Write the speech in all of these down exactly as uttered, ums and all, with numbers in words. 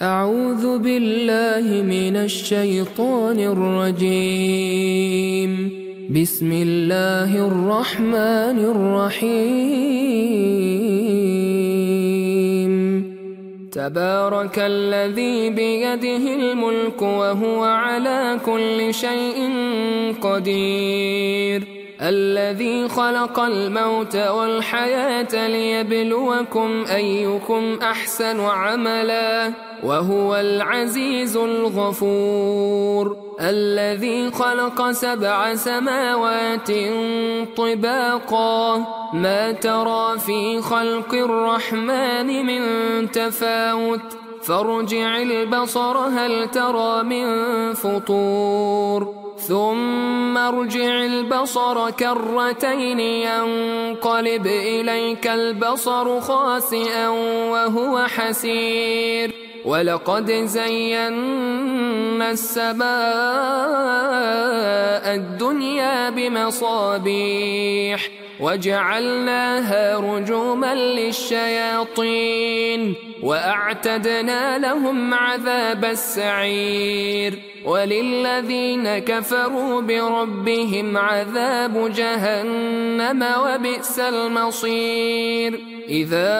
أعوذ بالله من الشيطان الرجيم. بسم الله الرحمن الرحيم. تبارك الذي بيده الملك وهو على كل شيء قدير، الذي خلق الموت والحياة ليبلوكم أيكم أحسن عملا وهو العزيز الغفور، الذي خلق سبع سماوات طباقا ما ترى في خلق الرحمن من تفاوت فارجع البصر هل ترى من فطور ثم ارجع البصر كرتين ينقلب إليك البصر خاسئا وهو حسير، ولقد زينا السماء الدنيا بمصابيح وجعلناها رجوما للشياطين وأعتدنا لهم عذاب السعير، وللذين كفروا بربهم عذاب جهنم وبئس المصير. إذا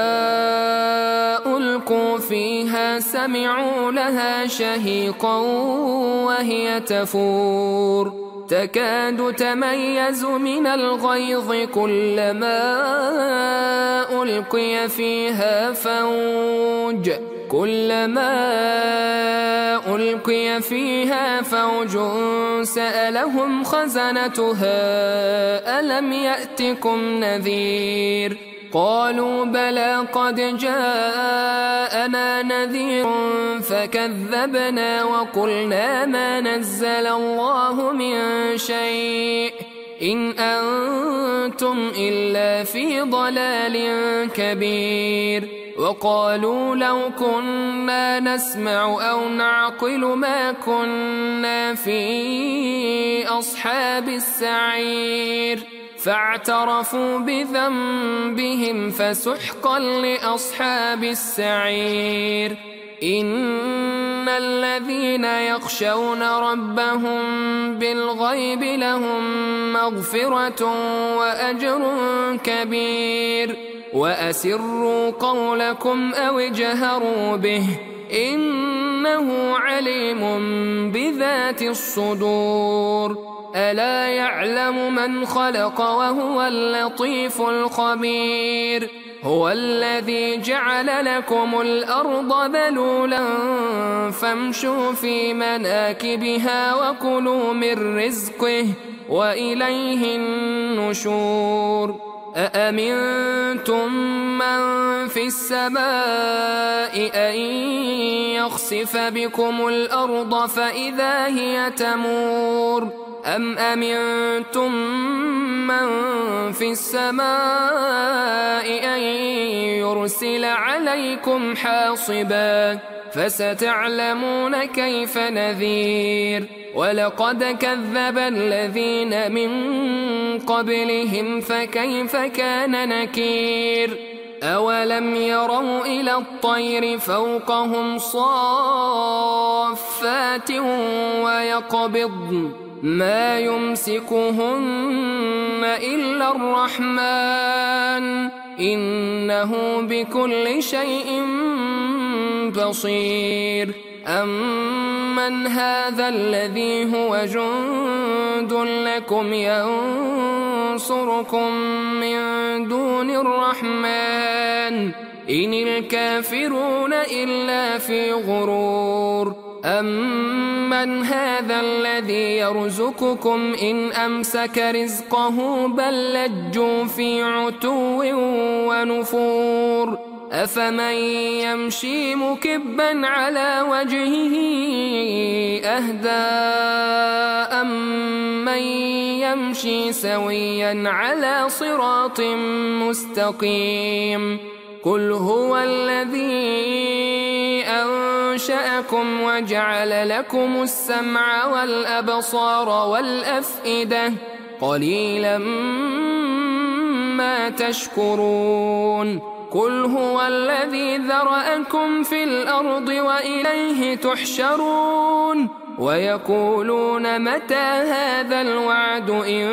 ألقوا فيها سمعوا لها شهيقا وهي تفور تكاد تميز من الغيظ كلما ألقي فيها فوج كلما ألقي فيها فوج سألهم خزنتها ألم يأتكم نذير قالوا بلى قد جاءنا نذير فكذبنا وقلنا ما نزل الله من شيء إن أنتم إلا في ضلال كبير، وقالوا لو كنا نسمع أو نعقل ما كنا في أصحاب السعير فاعترفوا بذنبهم فسحقا لأصحاب السعير. إن الذين يخشون ربهم بالغيب لهم مغفرة وأجر كبير، وأسروا قولكم أو اجهروا به إنه عليم بذات الصدور. ألا يعلم من خلق وهو اللطيف الخبير. هو الذي جعل لكم الأرض ذلولا فامشوا في مناكبها وكلوا من رزقه وإليه النشور. أأمنتم من في السماء أن يخسف بكم الأرض فإذا هي تمور أم أمنتم من في السماء أن يرسل عليكم حاصبا فستعلمون كيف نذير. ولقد كذب الذين من قبلهم فكيف كان نكير. أولم يروا إلى الطير فوقهم صافات ويقبضن ما يمسكهن إلا الرحمن إنه بكل شيء بصير. أمن هذا الذي هو جند لكم ينصركم من دون الرحمن إن الكافرون إلا في غرور. أمن هذا الذي يرزقكم إن أمسك رزقه بل لجوا في عتو ونفور. أفمن يمشي مكبا على وجهه أهدى أمن يمشي سويا على صراط مستقيم. قل هو الذي أنشأكم وجعل لكم السمع والأبصار والأفئدة قليلا ما تشكرون. قل هو الذي ذرأكم في الأرض وإليه تحشرون ويقولون متى هذا الوعد إن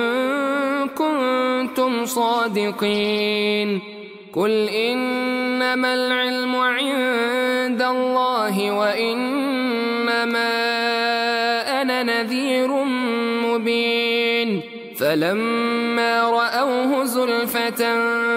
كنتم صادقين قل إنما العلم عند الله وإنما أنا نذير مبين فلما رأوه زلفة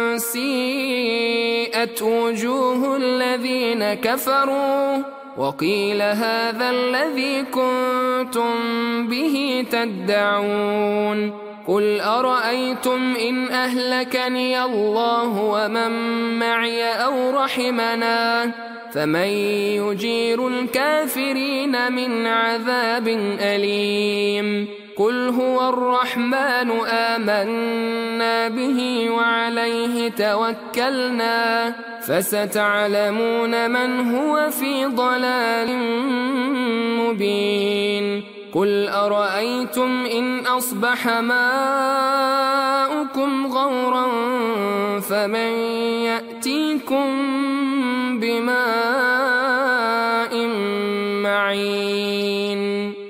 سيئت وجوه الذين كفروا وقيل هذا الذي كنتم به تدعون قل أرأيتم إن أهلكني الله ومن معي أو رحمنا فمن يجير الكافرين من عذاب أليم قل هو الرحمن آمنا به وعليه توكلنا فستعلمون من هو في ضلال مبين قل أرأيتم إن أصبح ماؤكم غورا فمن يأتيكم بماء معين